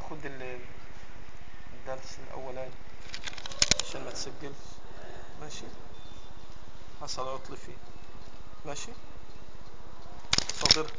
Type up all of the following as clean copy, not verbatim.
خد الدرس الأولاني عشان ما تسجلش. ماشي، حصل عطل فيه. ماشي صادر.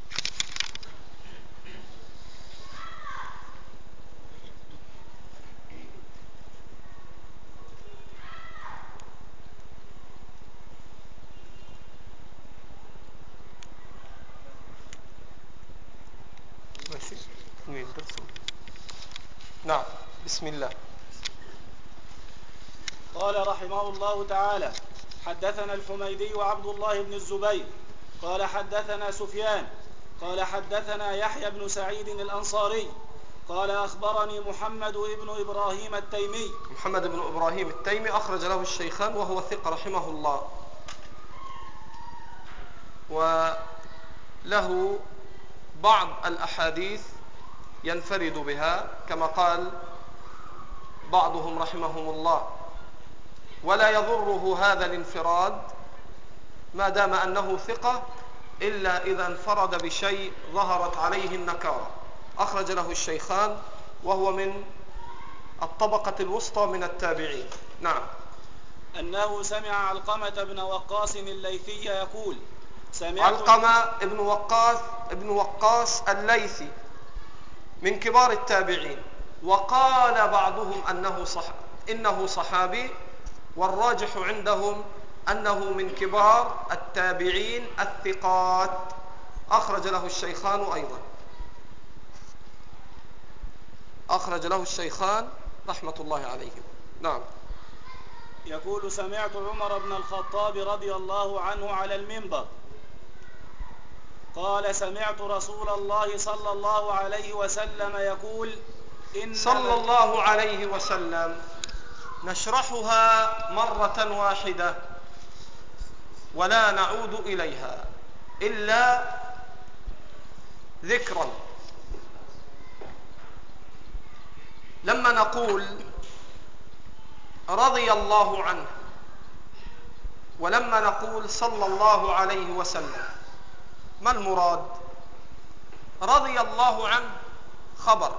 ماشي وين درسه؟ نعم. بسم الله. قال رحمه الله تعالى: حدثنا الحميدي وعبد الله بن الزبير قال حدثنا سفيان قال حدثنا يحيى بن سعيد الأنصاري قال أخبرني محمد بن إبراهيم التيمي. محمد بن إبراهيم التيمي أخرج له الشيخان وهو ثقة رحمه الله، وله بعض الأحاديث ينفرد بها كما قال بعضهم رحمهم الله، ولا يضره هذا الانفراد ما دام أنه ثقة إلا إذا انفرد بشيء ظهرت عليه النكارة. أخرج له الشيخان وهو من الطبقة الوسطى من التابعين. نعم. أنه سمع علقمة بن وقاص الليثي يقول: علقمة ابن وقاص الليثي من كبار التابعين، وقال بعضهم إنه صحابي، والراجح عندهم أنه من كبار التابعين الثقات. أخرج له الشيخان أيضا، أخرج له الشيخان رحمة الله عليهم. نعم. يقول: سمعت عمر بن الخطاب رضي الله عنه على المنبر قال: سمعت رسول الله صلى الله عليه وسلم يقول: صلى الله عليه وسلم. نشرحها مرة واحدة ولا نعود إليها إلا ذكرا. لما نقول رضي الله عنه ولما نقول صلى الله عليه وسلم، ما المراد؟ رضي الله عنه خبر،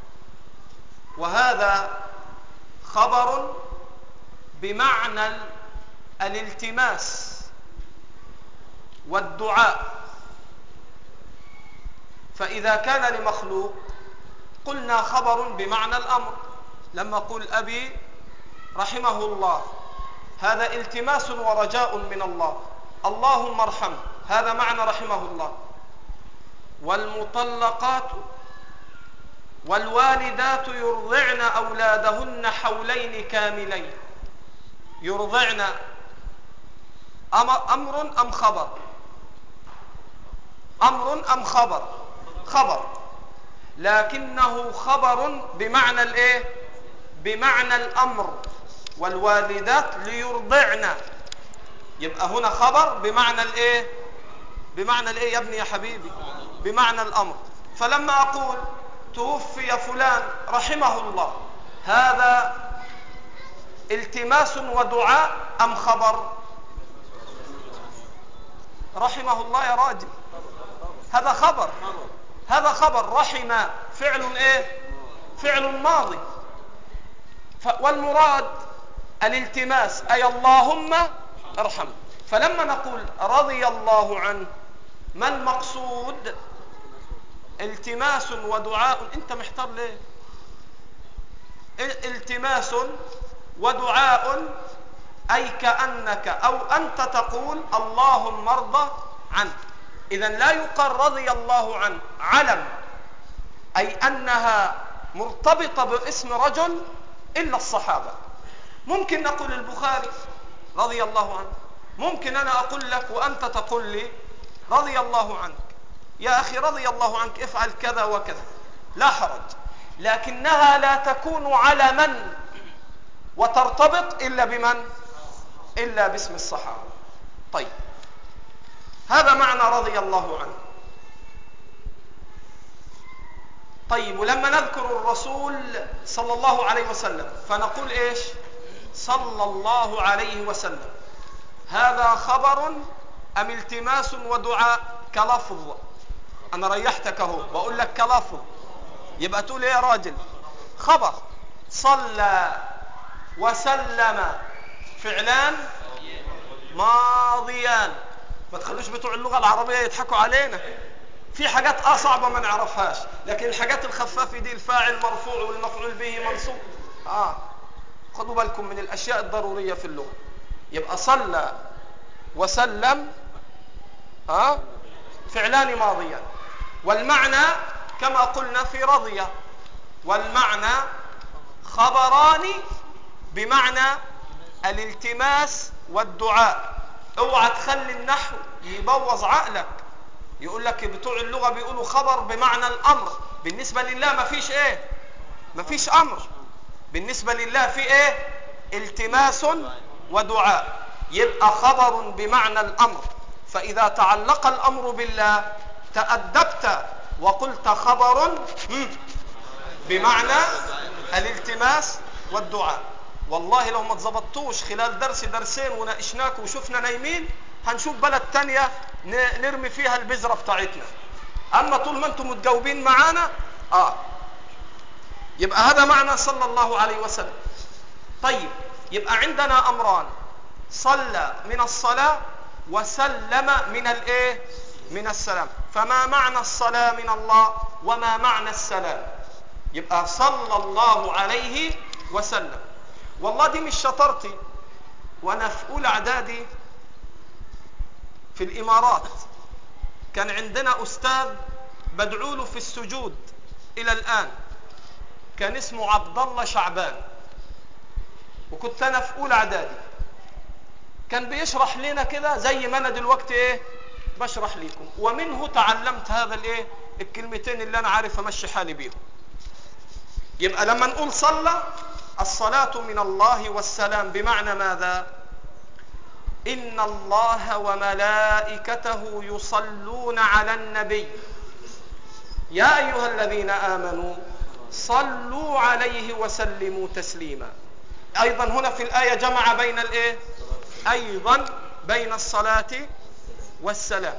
وهذا خبر بمعنى الالتماس والدعاء، فإذا كان لمخلوق قلنا خبر بمعنى الأمر. لما قل أبي رحمه الله، هذا التماس ورجاء من الله، اللهم ارحمه، هذا معنى رحمه الله. والمطلقات والوالدات يرضعن أولادهن حولين كاملين. يرضعن أمر أم خبر؟ أمر أم خبر؟ خبر، لكنه خبر بمعنى الايه؟ بمعنى الأمر. والوالدات ليرضعن، يبقى هنا خبر بمعنى الايه؟ بمعنى الايه يا ابني يا حبيبي؟ بمعنى الأمر. فلما أقول توفي فلان رحمه الله، هذا التماس ودعاء أم خبر؟ رحمه الله يا راجل، هذا خبر. هذا خبر. رحم فعل ايه؟ فعل ماضي. والمراد الالتماس، أي اللهم ارحم. فلما نقول رضي الله عنه، ما المقصود؟ التماس ودعاء. انت محتار ليه؟ التماس ودعاء، أي كأنك أو أنت تقول اللهم ارضى عنه. إذن لا يقال رضي الله عنه علم، أي أنها مرتبطة باسم رجل إلا الصحابة. ممكن نقول البخاري رضي الله عنه، ممكن أنا أقول لك وأنت تقول لي رضي الله عنك، يا أخي رضي الله عنك افعل كذا وكذا، لا حرج. لكنها لا تكون علما وترتبط إلا بمن؟ إلا باسم الصحابة. طيب، هذا معنى رضي الله عنه. طيب، ولما نذكر الرسول صلى الله عليه وسلم فنقول إيش؟ صلى الله عليه وسلم، هذا خبر أم التماس ودعاء؟ كلفظ. أنا ريحتك أهو بقول لك كلفظ. يبقى تقول ايه يا راجل؟ خبر. صلى وسلم فعلان ماضيان. ما تخلوش بتوع اللغة العربية يضحكوا علينا. في حاجات صعبة ما نعرفهاش، لكن الحاجات الخفافة دي الفاعل مرفوع والمفعول به منصوب. خدوا بالكم من الأشياء الضرورية في اللغة. يبقى صلى وسلم فعلان ماضيان، والمعنى كما قلنا في رضية، والمعنى خبران بمعنى الالتماس والدعاء. اوعى تخلي النحو يبوظ عقلك، يقول لك بتوع اللغة بيقولوا خبر بمعنى الأمر. بالنسبة لله ما فيش ايه؟ ما فيش أمر. بالنسبة لله في ايه؟ التماس ودعاء. يبقى خبر بمعنى الأمر. فإذا تعلق الأمر بالله تأدبت وقلت خبر بمعنى الالتماس والدعاء. والله لو ما تظبطتوش خلال درس درسين وناقشناك وشفنا نايمين، هنشوف بلد تانية نرمي فيها البذرة بتاعتنا. أما طول ما أنتم متجاوبين معانا يبقى هذا معنى صلى الله عليه وسلم. طيب، يبقى عندنا أمران: صلى من الصلاة، وسلم من الايه؟ من السلام. فما معنى الصلاة من الله وما معنى السلام؟ يبقى صلى الله عليه وسلم. والله دي مش شطارتي، وانا في اولى اعدادي في الامارات كان عندنا استاذ بدعو له في السجود الى الان، كان اسمه عبد الله شعبان، وكنت انا في اولى اعدادي. كان بيشرح لنا كده زي ما انا دلوقتي ايه بشرح لكم، ومنه تعلمت هذا الايه الكلمتين اللي انا عارف امشي حالي بيهم. يبقى لما نقول صلى، الصلاة من الله والسلام بمعنى ماذا؟ إن الله وملائكته يصلون على النبي يا أيها الذين آمنوا صلوا عليه وسلموا تسليما. أيضا هنا في الآية جمع بين الإيه؟ أيضا بين الصلاة والسلام.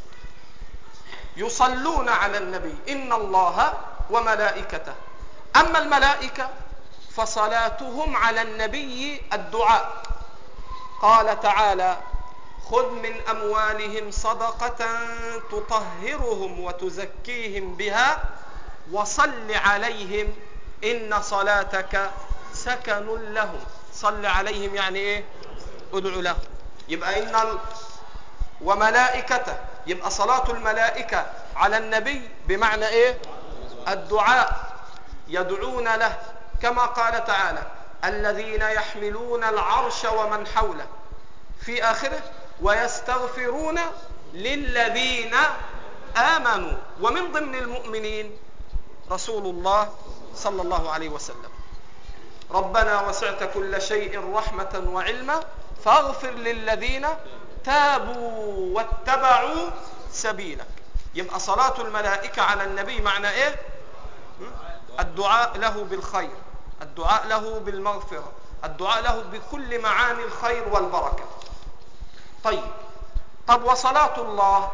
يصلون على النبي إن الله وملائكته. أما الملائكة فصلاتهم على النبي الدعاء. قال تعالى: خذ من أموالهم صدقة تطهرهم وتزكيهم بها وصل عليهم إن صلاتك سكن لهم. صل عليهم يعني إيه؟ ادعو لهم. يبقى وملائكته، يبقى صلاة الملائكة على النبي بمعنى إيه؟ الدعاء، يدعون له، كما قال تعالى: الذين يحملون العرش ومن حوله، في آخره: ويستغفرون للذين آمنوا. ومن ضمن المؤمنين رسول الله صلى الله عليه وسلم. ربنا وسعت كل شيء رحمة وعلما فاغفر للذين تابوا واتبعوا سبيلك. يبقى صلاة الملائكة على النبي معنى ايه؟ الدعاء له بالخير، الدعاء له بالمغفرة، الدعاء له بكل معاني الخير والبركة. طب وصلاة الله،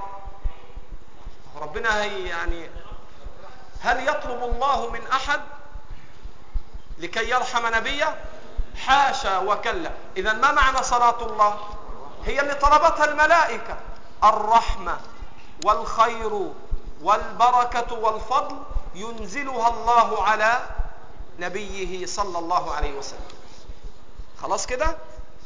ربنا يعني هل يطلب الله من أحد لكي يرحم نبيه؟ حاشا وكلا. إذا ما معنى صلاة الله؟ هي اللي طلبتها الملائكة، الرحمة والخير والبركة والفضل ينزلها الله على نبيه صلى الله عليه وسلم. خلاص كده؟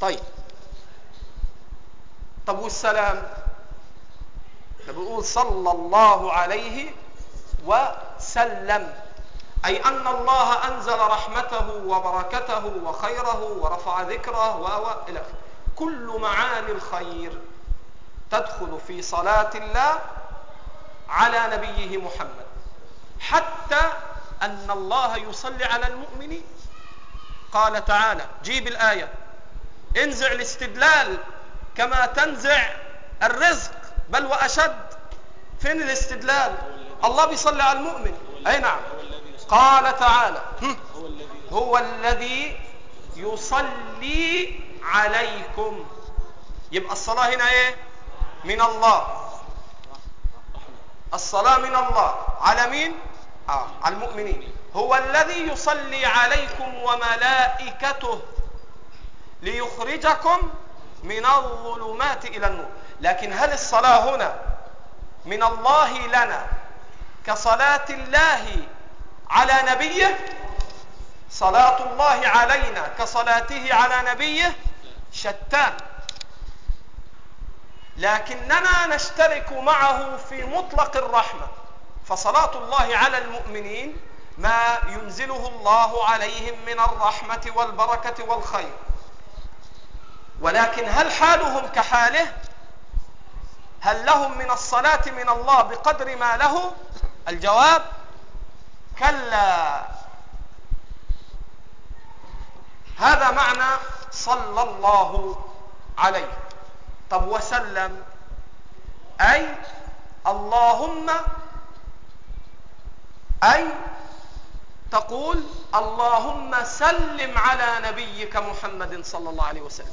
طب والسلام؟ بيقول صلى الله عليه وسلم، أي أن الله أنزل رحمته وبركته وخيره ورفع ذكره إلى كل معاني الخير تدخل في صلاة الله على نبيه محمد، حتى أن الله يصلي على المؤمنين. قال تعالى، جيب الآية، انزع الاستدلال كما تنزع الرزق بل وأشد. فين الاستدلال؟ الله بيصلي على المؤمن، أي نعم. قال تعالى: هو الذي يصلي عليكم. يبقى الصلاة هنا ايه؟ من الله. الصلاة من الله على مين؟ على المؤمنين. هو الذي يصلي عليكم وملائكته ليخرجكم من الظلمات إلى النور. لكن هل الصلاة هنا من الله لنا كصلاة الله على نبيه؟ صلاة الله علينا كصلاته على نبيه شتان، لكننا نشترك معه في مطلق الرحمة. فصلاة الله على المؤمنين ما ينزله الله عليهم من الرحمة والبركة والخير. ولكن هل حالهم كحاله؟ هل لهم من الصلاة من الله بقدر ما له؟ الجواب كلا. هذا معنى صلى الله عليه. طب وسلم، أي اللهم، أي تقول اللهم سلم على نبيك محمد صلى الله عليه وسلم.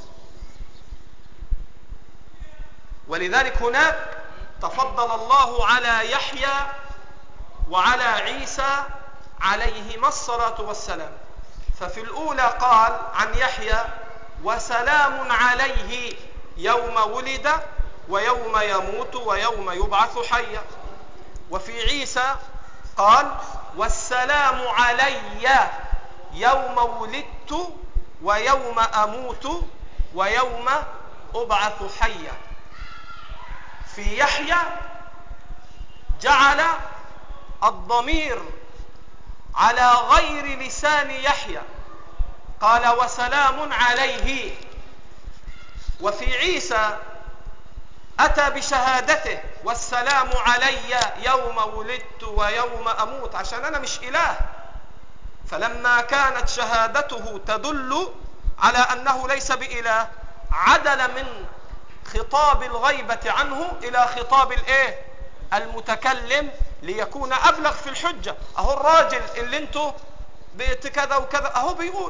ولذلك هناك تفضل الله على يحيى وعلى عيسى عليهما الصلاة والسلام. ففي الأولى قال عن يحيى وسلام عليه يوم ولد ويوم يموت ويوم يبعث حيا. وفي عيسى قال والسلام علي يوم ولدت ويوم أموت ويوم أبعث حيا. في يحيى جعل الضمير على غير لسان يحيى، قال وسلام عليه. وفي عيسى أتى بشهادته والسلام علي يوم ولدت ويوم أموت، عشان أنا مش إله. فلما كانت شهادته تدل على أنه ليس بإله، عدل من خطاب الغيبة عنه إلى خطاب المتكلم ليكون أبلغ في الحجة. أهو الراجل اللي انتو بيت كذا وكذا أهو بيقول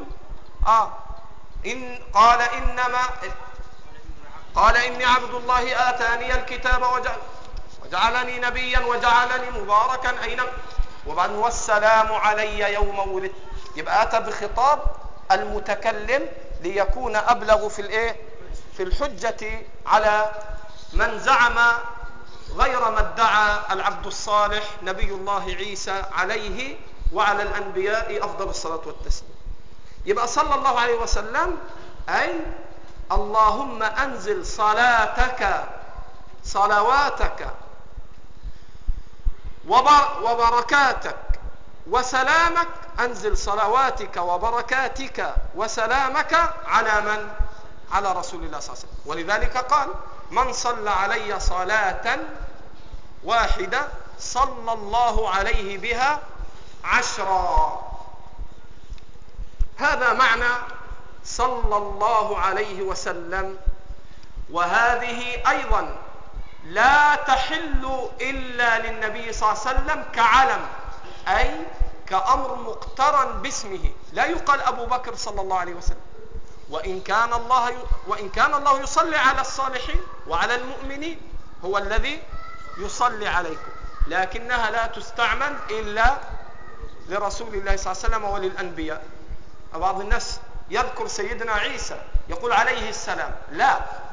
إن قال إني عبد الله آتاني الكتاب وجعلني نبيا وجعلني مباركا أينما، وبعد والسلام علي يوم ولدت. يبقى أتى بخطاب المتكلم ليكون أبلغ في الحجة على من زعم غير ما ادعى العبد الصالح نبي الله عيسى عليه وعلى الأنبياء أفضل الصلاة والتسليم. يبقى صلى الله عليه وسلم أي اللهم أنزل صلاتك صلواتك وبركاتك وسلامك، أنزل صلواتك وبركاتك وسلامك على من؟ على رسول الله صلى الله عليه وسلم. ولذلك قال من صلى علي صلاة واحدة صلى الله عليه بها 10. هذا معنى صلى الله عليه وسلم. وهذه أيضا لا تحل إلا للنبي صلى الله عليه وسلم كعلم، أي كأمر مقترن باسمه. لا يقال أبو بكر صلى الله عليه وسلم، وإن كان الله يصلي على الصالحين وعلى المؤمنين، هو الذي يصلي عليكم، لكنها لا تستعمل إلا لرسول الله صلى الله عليه وسلم وللأنبياء. بعض الناس يذكر سيدنا عيسى يقول عليه السلام، لا،